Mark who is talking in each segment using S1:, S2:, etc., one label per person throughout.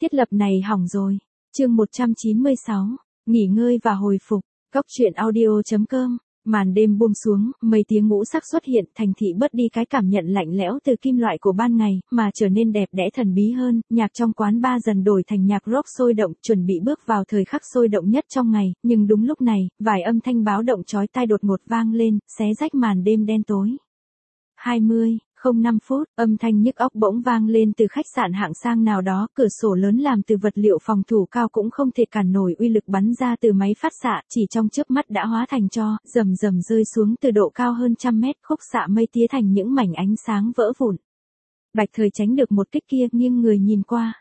S1: Thiết lập này hỏng rồi. Chương 196. Nghỉ ngơi và hồi phục. Góc truyện audio.com. Màn đêm buông xuống, mấy tiếng ngũ sắc xuất hiện, thành thị bớt đi cái cảm nhận lạnh lẽo từ kim loại của ban ngày, mà trở nên đẹp đẽ thần bí hơn. Nhạc trong quán bar dần đổi thành nhạc rock sôi động, chuẩn bị bước vào thời khắc sôi động nhất trong ngày. Nhưng đúng lúc này, vài âm thanh báo động chói tai đột ngột vang lên, xé rách màn đêm đen tối. 20:05 phút, âm thanh nhức óc bỗng vang lên từ khách sạn hạng sang nào đó, cửa sổ lớn làm từ vật liệu phòng thủ cao cũng không thể cản nổi uy lực bắn ra từ máy phát xạ, chỉ trong chớp mắt đã hóa thành tro, rầm rầm rơi xuống từ độ cao hơn trăm mét, khúc xạ mây tía thành những mảnh ánh sáng vỡ vụn. Bạch Thời tránh được một kích kia, nghiêng người nhìn qua.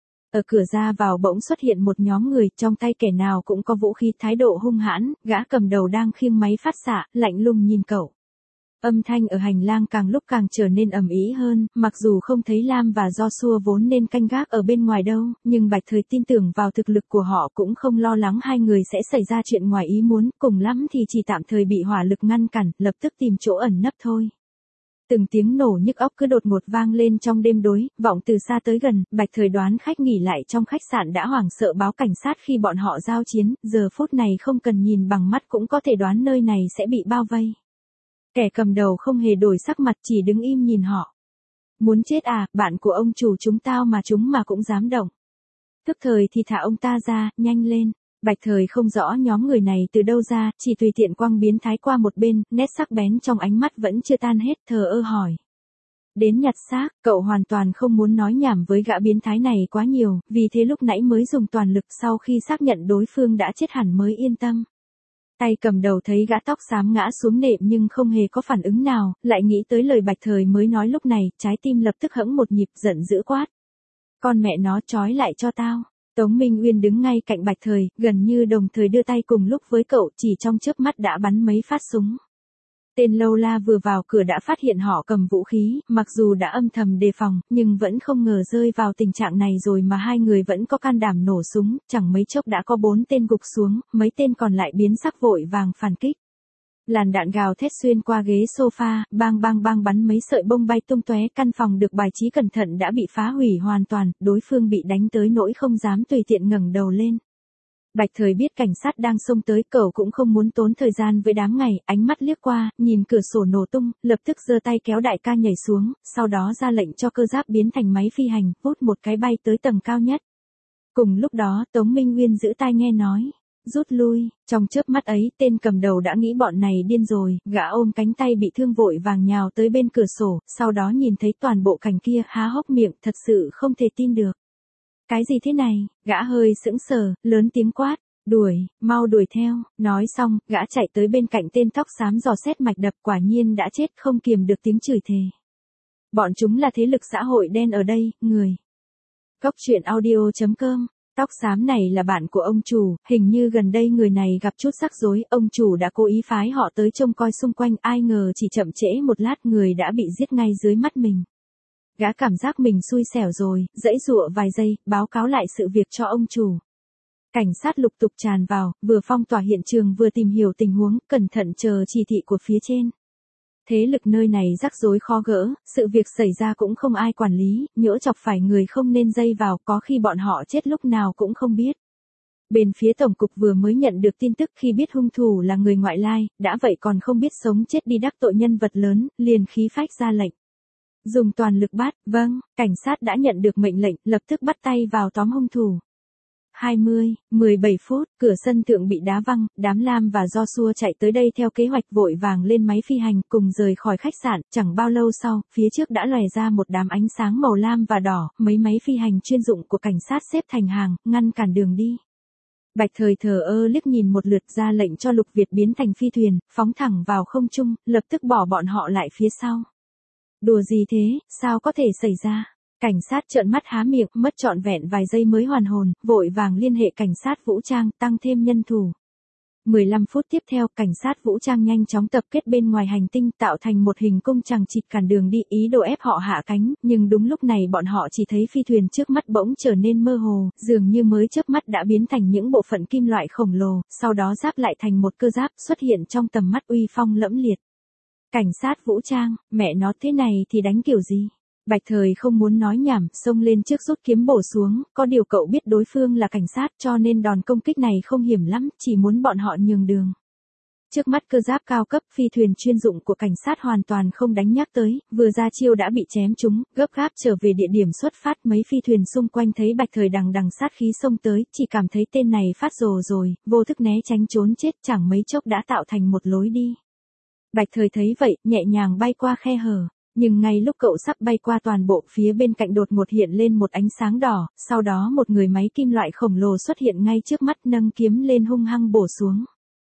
S1: Ở cửa ra vào bỗng xuất hiện một nhóm người, trong tay kẻ nào cũng có vũ khí, thái độ hung hãn, gã cầm đầu đang khiêng máy phát xạ, lạnh lùng nhìn cậu. Âm thanh ở hành lang càng lúc càng trở nên ầm ĩ hơn, mặc dù không thấy Lam và Joshua vốn nên canh gác ở bên ngoài đâu, nhưng Bạch Thời tin tưởng vào thực lực của họ, cũng không lo lắng hai người sẽ xảy ra chuyện ngoài ý muốn, cùng lắm thì chỉ tạm thời bị hỏa lực ngăn cản, lập tức tìm chỗ ẩn nấp thôi. Từng tiếng nổ nhức óc cứ đột ngột vang lên trong đêm tối, vọng từ xa tới gần. Bạch Thời đoán khách nghỉ lại trong khách sạn đã hoảng sợ báo cảnh sát khi bọn họ giao chiến, giờ phút này không cần nhìn bằng mắt cũng có thể đoán nơi này sẽ bị bao vây. Kẻ cầm đầu không hề đổi sắc mặt, chỉ đứng im nhìn họ. Muốn chết à, bạn của ông chủ chúng tao mà chúng mà cũng dám động. Tức thời thì thả ông ta ra, nhanh lên. Bạch Thời không rõ nhóm người này từ đâu ra, chỉ tùy tiện quăng biến thái qua một bên, nét sắc bén trong ánh mắt vẫn chưa tan hết, thờ ơ hỏi. Đến nhặt xác, cậu hoàn toàn không muốn nói nhảm với gã biến thái này quá nhiều, vì thế lúc nãy mới dùng toàn lực, sau khi xác nhận đối phương đã chết hẳn mới yên tâm. Tay cầm đầu thấy gã tóc xám ngã xuống nệm nhưng không hề có phản ứng nào, lại nghĩ tới lời Bạch Thời mới nói lúc này, trái tim lập tức hẫng một nhịp, giận dữ quát. Con mẹ nó, trói lại cho tao. Tống Minh Uyên đứng ngay cạnh Bạch Thời, gần như đồng thời đưa tay cùng lúc với cậu, chỉ trong chớp mắt đã bắn mấy phát súng. Tên lâu la vừa vào cửa đã phát hiện họ cầm vũ khí, mặc dù đã âm thầm đề phòng, nhưng vẫn không ngờ rơi vào tình trạng này rồi mà hai người vẫn có can đảm nổ súng, chẳng mấy chốc đã có 4 tên gục xuống, mấy tên còn lại biến sắc vội vàng phản kích. Làn đạn gào thét xuyên qua ghế sofa, bang bang bang bắn mấy sợi bông bay tung tóe, căn phòng được bài trí cẩn thận đã bị phá hủy hoàn toàn, đối phương bị đánh tới nỗi không dám tùy tiện ngẩng đầu lên. Bạch Thời biết cảnh sát đang xông tới, cậu cũng không muốn tốn thời gian với đám ngày, ánh mắt liếc qua, nhìn cửa sổ nổ tung, lập tức giơ tay kéo đại ca nhảy xuống, sau đó ra lệnh cho cơ giáp biến thành máy phi hành, vút một cái bay tới tầng cao nhất. Cùng lúc đó, Tống Minh Uyên giữ tai nghe nói, rút lui, trong chớp mắt ấy, tên cầm đầu đã nghĩ bọn này điên rồi, gã ôm cánh tay bị thương vội vàng nhào tới bên cửa sổ, sau đó nhìn thấy toàn bộ cảnh kia, há hốc miệng, thật sự không thể tin được. Cái gì thế này, gã hơi sững sờ, lớn tiếng quát, đuổi, mau đuổi theo, nói xong, gã chạy tới bên cạnh tên tóc xám dò xét mạch đập, quả nhiên đã chết, không kiềm được tiếng chửi thề. Bọn chúng là thế lực xã hội đen ở đây, người. Góc truyện audio.com. Tóc xám này là bạn của ông chủ, hình như gần đây người này gặp chút rắc rối, ông chủ đã cố ý phái họ tới trông coi xung quanh, ai ngờ chỉ chậm trễ một lát người đã bị giết ngay dưới mắt mình. Gã cảm giác mình xui xẻo rồi, giãy giụa vài giây, báo cáo lại sự việc cho ông chủ. Cảnh sát lục tục tràn vào, vừa phong tỏa hiện trường vừa tìm hiểu tình huống, cẩn thận chờ chỉ thị của phía trên. Thế lực nơi này rắc rối khó gỡ, sự việc xảy ra cũng không ai quản lý, nhỡ chọc phải người không nên dây vào, có khi bọn họ chết lúc nào cũng không biết. Bên phía tổng cục vừa mới nhận được tin tức, khi biết hung thủ là người ngoại lai, đã vậy còn không biết sống chết đi đắc tội nhân vật lớn, liền khí phách ra lệnh. Dùng toàn lực bắt, vâng, cảnh sát đã nhận được mệnh lệnh, lập tức bắt tay vào tóm hung thủ. 20:17 phút, cửa sân thượng bị đá văng, đám Lam và Joshua chạy tới đây theo kế hoạch vội vàng lên máy phi hành, cùng rời khỏi khách sạn, chẳng bao lâu sau, phía trước đã lòe ra một đám ánh sáng màu lam và đỏ, mấy máy phi hành chuyên dụng của cảnh sát xếp thành hàng, ngăn cản đường đi. Bạch Thời thờ ơ liếc nhìn một lượt, ra lệnh cho Lục Việt biến thành phi thuyền, phóng thẳng vào không trung, lập tức bỏ bọn họ lại phía sau. Đùa gì thế, sao có thể xảy ra? Cảnh sát trợn mắt há miệng, mất trọn vẹn vài giây mới hoàn hồn, vội vàng liên hệ cảnh sát vũ trang, tăng thêm nhân thủ. 15 phút tiếp theo, cảnh sát vũ trang nhanh chóng tập kết bên ngoài hành tinh, tạo thành một hình cung chằng chịt cản đường đi, ý đồ ép họ hạ cánh, nhưng đúng lúc này bọn họ chỉ thấy phi thuyền trước mắt bỗng trở nên mơ hồ, dường như mới chớp mắt đã biến thành những bộ phận kim loại khổng lồ, sau đó ráp lại thành một cơ giáp xuất hiện trong tầm mắt, uy phong lẫm liệt. Cảnh sát vũ trang, mẹ nó thế này thì đánh kiểu gì? Bạch Thời không muốn nói nhảm, xông lên trước rút kiếm bổ xuống, có điều cậu biết đối phương là cảnh sát cho nên đòn công kích này không hiểm lắm, chỉ muốn bọn họ nhường đường. Trước mắt cơ giáp cao cấp phi thuyền chuyên dụng của cảnh sát hoàn toàn không đánh nhắc tới, vừa ra chiêu đã bị chém trúng, gấp gáp trở về địa điểm xuất phát, mấy phi thuyền xung quanh thấy Bạch Thời đằng đằng sát khí xông tới, chỉ cảm thấy tên này phát rồ rồi, vô thức né tránh trốn chết, chẳng mấy chốc đã tạo thành một lối đi. Bạch Thời thấy vậy, nhẹ nhàng bay qua khe hở. Nhưng ngay lúc cậu sắp bay qua toàn bộ phía bên cạnh đột ngột hiện lên một ánh sáng đỏ, sau đó một người máy kim loại khổng lồ xuất hiện ngay trước mắt nâng kiếm lên hung hăng bổ xuống.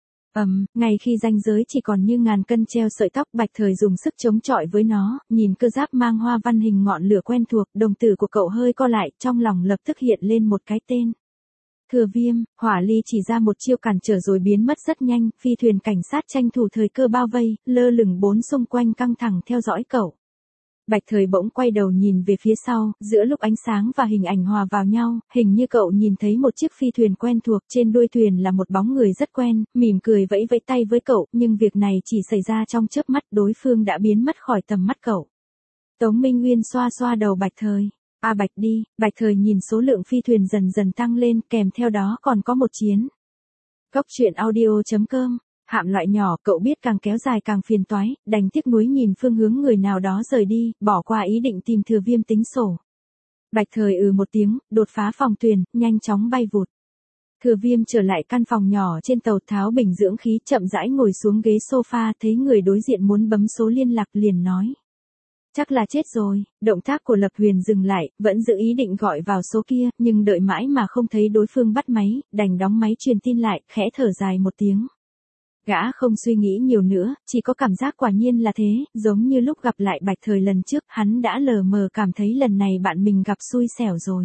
S1: Ngay khi ranh giới chỉ còn như ngàn cân treo sợi tóc, Bạch Thời dùng sức chống chọi với nó, nhìn cơ giáp mang hoa văn hình ngọn lửa quen thuộc, đồng tử của cậu hơi co lại, trong lòng lập tức hiện lên một cái tên. Thừa Viêm. Hỏa Ly chỉ ra một chiêu cản trở rồi biến mất rất nhanh, phi thuyền cảnh sát tranh thủ thời cơ bao vây, lơ lửng bốn xung quanh căng thẳng theo dõi cậu. Bạch Thời bỗng quay đầu nhìn về phía sau, giữa lúc ánh sáng và hình ảnh hòa vào nhau, hình như cậu nhìn thấy một chiếc phi thuyền quen thuộc, trên đuôi thuyền là một bóng người rất quen, mỉm cười vẫy vẫy tay với cậu, nhưng việc này chỉ xảy ra trong chớp mắt, đối phương đã biến mất khỏi tầm mắt cậu. Tống Minh Nguyên xoa xoa đầu Bạch Thời. Bạch đi. Bạch Thời nhìn số lượng phi thuyền dần dần tăng lên, kèm theo đó còn có một chiến. Cốc truyện audio.com. Hạm loại nhỏ, cậu biết càng kéo dài càng phiền toái, đành tiếc nuối nhìn phương hướng người nào đó rời đi, bỏ qua ý định tìm Thừa Viêm tính sổ. Bạch Thời một tiếng, đột phá phòng thuyền, nhanh chóng bay vụt. Thừa Viêm trở lại căn phòng nhỏ trên tàu, tháo bình dưỡng khí, chậm rãi ngồi xuống ghế sofa, thấy người đối diện muốn bấm số liên lạc liền nói. Chắc là chết rồi. Động tác của Lập Huyền dừng lại, vẫn giữ ý định gọi vào số kia, nhưng đợi mãi mà không thấy đối phương bắt máy, đành đóng máy truyền tin lại, khẽ thở dài một tiếng. Gã không suy nghĩ nhiều nữa, chỉ có cảm giác quả nhiên là thế, giống như lúc gặp lại Bạch Thời lần trước, hắn đã lờ mờ cảm thấy lần này bạn mình gặp xui xẻo rồi.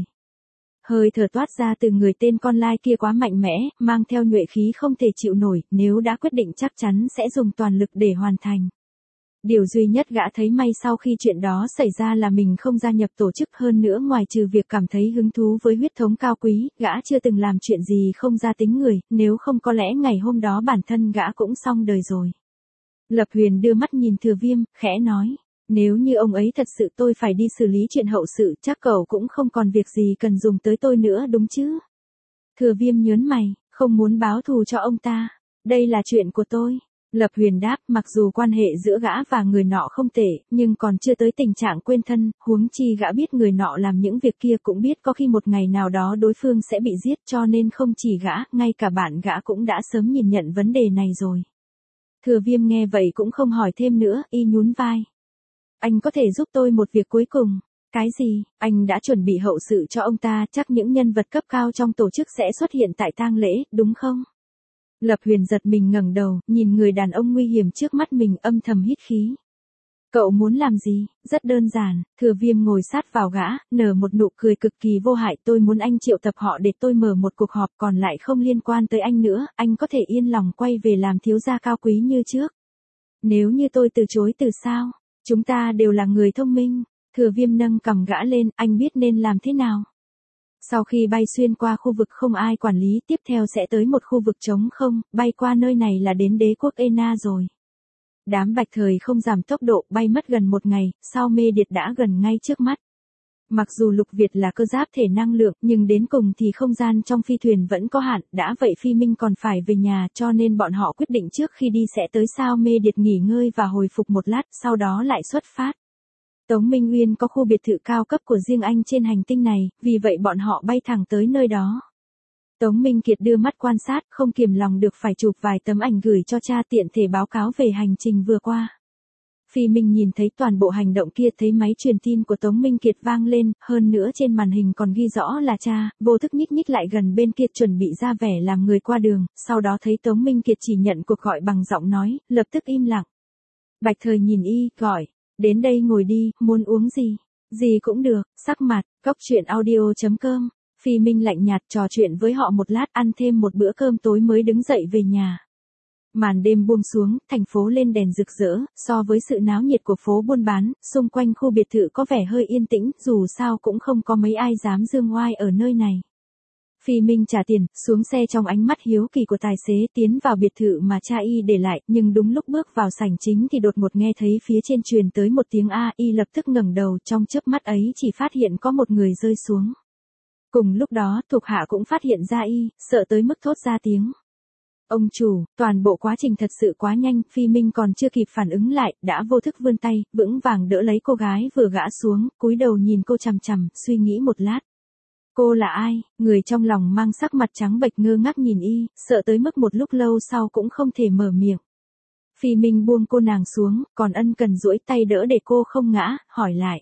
S1: Hơi thở toát ra từ người tên con lai kia quá mạnh mẽ, mang theo nhuệ khí không thể chịu nổi, nếu đã quyết định chắc chắn sẽ dùng toàn lực để hoàn thành. Điều duy nhất gã thấy may sau khi chuyện đó xảy ra là mình không gia nhập tổ chức, hơn nữa ngoài trừ việc cảm thấy hứng thú với huyết thống cao quý, gã chưa từng làm chuyện gì không ra tính người, nếu không có lẽ ngày hôm đó bản thân gã cũng xong đời rồi. Lập Huyền đưa mắt nhìn Thừa Viêm, khẽ nói, nếu như ông ấy thật sự tôi phải đi xử lý chuyện hậu sự, chắc cậu cũng không còn việc gì cần dùng tới tôi nữa đúng chứ? Thừa Viêm nhớn mày, không muốn báo thù cho ông ta, đây là chuyện của tôi. Lập Huyền đáp, mặc dù quan hệ giữa gã và người nọ không tệ, nhưng còn chưa tới tình trạng quên thân, huống chi gã biết người nọ làm những việc kia, cũng biết có khi một ngày nào đó đối phương sẽ bị giết, cho nên không chỉ gã, ngay cả bạn gã cũng đã sớm nhìn nhận vấn đề này rồi. Thừa Viêm nghe vậy cũng không hỏi thêm nữa, y nhún vai. Anh có thể giúp tôi một việc cuối cùng. Cái gì? Anh đã chuẩn bị hậu sự cho ông ta, chắc những nhân vật cấp cao trong tổ chức sẽ xuất hiện tại tang lễ, đúng không? Lập Huyền giật mình ngẩng đầu, nhìn người đàn ông nguy hiểm trước mắt mình, âm thầm hít khí. Cậu muốn làm gì? Rất đơn giản. Thừa Viêm ngồi sát vào gã, nở một nụ cười cực kỳ vô hại. Tôi muốn anh triệu tập họ để tôi mở một cuộc họp, còn lại không liên quan tới anh nữa, anh có thể yên lòng quay về làm thiếu gia cao quý như trước. Nếu như tôi từ chối từ sao? Chúng ta đều là người thông minh. Thừa Viêm nâng cằm gã lên, anh biết nên làm thế nào? Sau khi bay xuyên qua khu vực không ai quản lý, tiếp theo sẽ tới một khu vực trống không, bay qua nơi này là đến đế quốc Ena rồi. Đám Bạch Thời không giảm tốc độ, bay mất gần một ngày, sau mê điệt đã gần ngay trước mắt. Mặc dù Lục Việt là cơ giáp thể năng lượng, nhưng đến cùng thì không gian trong phi thuyền vẫn có hạn, đã vậy Phi Minh còn phải về nhà, cho nên bọn họ quyết định trước khi đi sẽ tới sao mê điệt nghỉ ngơi và hồi phục một lát, sau đó lại xuất phát. Tống Minh Nguyên có khu biệt thự cao cấp của riêng anh trên hành tinh này, vì vậy bọn họ bay thẳng tới nơi đó. Tống Minh Kiệt đưa mắt quan sát, không kiềm lòng được phải chụp vài tấm ảnh gửi cho cha tiện thể báo cáo về hành trình vừa qua. Phi Minh nhìn thấy toàn bộ hành động kia, thấy máy truyền tin của Tống Minh Kiệt vang lên, hơn nữa trên màn hình còn ghi rõ là cha, vô thức nhích nhích lại gần bên kia chuẩn bị ra vẻ làm người qua đường, sau đó thấy Tống Minh Kiệt chỉ nhận cuộc gọi bằng giọng nói, lập tức im lặng. Bạch Thời nhìn y, gọi, đến đây ngồi đi, muốn uống gì? Gì cũng được, sắc mặt, cốc truyện audio.com. Phi Minh lạnh nhạt trò chuyện với họ một lát, ăn thêm một bữa cơm tối mới đứng dậy về nhà. Màn đêm buông xuống, thành phố lên đèn rực rỡ, so với sự náo nhiệt của phố buôn bán, xung quanh khu biệt thự có vẻ hơi yên tĩnh, dù sao cũng không có mấy ai dám dương oai ở nơi này. Phi Minh trả tiền, xuống xe trong ánh mắt hiếu kỳ của tài xế tiến vào biệt thự mà cha y để lại, nhưng đúng lúc bước vào sảnh chính thì đột ngột nghe thấy phía trên truyền tới một tiếng A, y lập tức ngẩng đầu, trong chớp mắt ấy chỉ phát hiện có một người rơi xuống. Cùng lúc đó, thuộc hạ cũng phát hiện ra y, sợ tới mức thốt ra tiếng. Ông chủ, toàn bộ quá trình thật sự quá nhanh, Phi Minh còn chưa kịp phản ứng lại, đã vô thức vươn tay, vững vàng đỡ lấy cô gái vừa gã xuống, cúi đầu nhìn cô chằm chằm, suy nghĩ một lát. Cô là ai? Người trong lòng mang sắc mặt trắng bệch ngơ ngác nhìn y, sợ tới mức một lúc lâu sau cũng không thể mở miệng. Phi Minh buông cô nàng xuống, còn ân cần duỗi tay đỡ để cô không ngã, hỏi lại.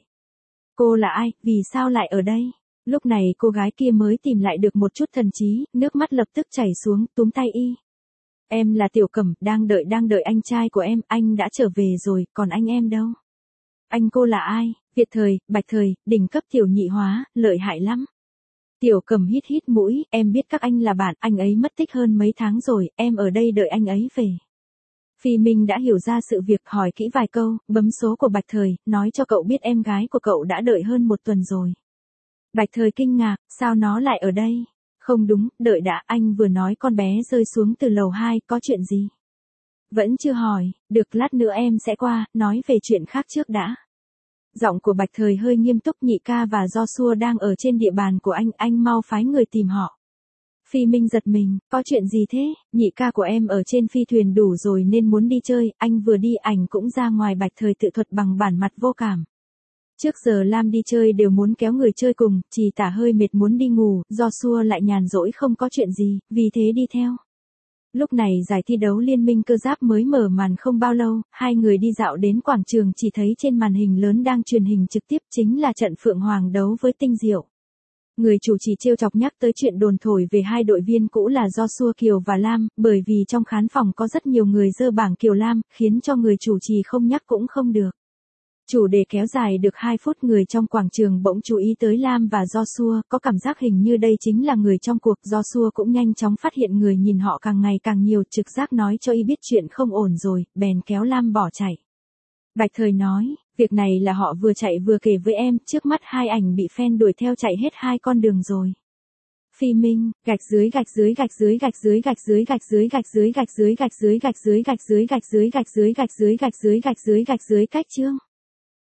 S1: Cô là ai, vì sao lại ở đây? Lúc này cô gái kia mới tìm lại được một chút thần trí, nước mắt lập tức chảy xuống, túm tay y. Em là Tiểu Cẩm, đang đợi anh trai của em, anh đã trở về rồi, còn anh em đâu? Anh cô là ai? Việt Thời, Bạch Thời, đỉnh cấp tiểu nhị hóa, lợi hại lắm. Tiểu Cẩm hít hít mũi, em biết các anh là bạn, anh ấy mất tích hơn mấy tháng rồi, em ở đây đợi anh ấy về. Phi Minh đã hiểu ra sự việc, hỏi kỹ vài câu, bấm số của Bạch Thời, nói cho cậu biết em gái của cậu đã đợi hơn một tuần rồi. Bạch Thời kinh ngạc, sao nó lại ở đây? Không đúng, đợi đã, anh vừa nói con bé rơi xuống từ lầu 2, có chuyện gì? Vẫn chưa hỏi, được lát nữa em sẽ qua, nói về chuyện khác trước đã. Giọng của Bạch Thời hơi nghiêm túc, nhị ca và Joshua đang ở trên địa bàn của anh mau phái người tìm họ. Phi Minh giật mình, có chuyện gì thế, nhị ca của em ở trên phi thuyền đủ rồi nên muốn đi chơi, anh vừa đi ảnh cũng ra ngoài. Bạch Thời tự thuật bằng bản mặt vô cảm. Trước giờ Lam đi chơi đều muốn kéo người chơi cùng, Trì Tả hơi mệt muốn đi ngủ, Joshua lại nhàn rỗi không có chuyện gì, vì thế đi theo. Lúc này giải thi đấu liên minh cơ giáp mới mở màn không bao lâu, hai người đi dạo đến quảng trường chỉ thấy trên màn hình lớn đang truyền hình trực tiếp chính là trận Phượng Hoàng đấu với Tinh Diệu. Người chủ trì trêu chọc nhắc tới chuyện đồn thổi về hai đội viên cũ là Joshua Kiều và Lam, bởi vì trong khán phòng có rất nhiều người dơ bảng Kiều Lam, khiến cho người chủ trì không nhắc cũng không được. Chủ đề kéo dài được 2 phút, người trong quảng trường bỗng chú ý tới Lam và Joshua, có cảm giác hình như đây chính là người trong cuộc. Joshua cũng nhanh chóng phát hiện người nhìn họ càng ngày càng nhiều, trực giác nói cho y biết chuyện không ổn rồi, bèn kéo Lam bỏ chạy. Bạch Thời nói, việc này là họ vừa chạy vừa kể với em, trước mắt hai ảnh bị fan đuổi theo chạy hết 2 con đường rồi. Phi Minh, gạch dưới gạch dưới gạch dưới gạch dưới gạch dưới gạch dưới gạch dưới gạch dưới gạch dưới gạch dưới gạch dưới gạch dưới gạch dưới gạch dưới gạch dưới gạch dưới gạch dưới cách chương.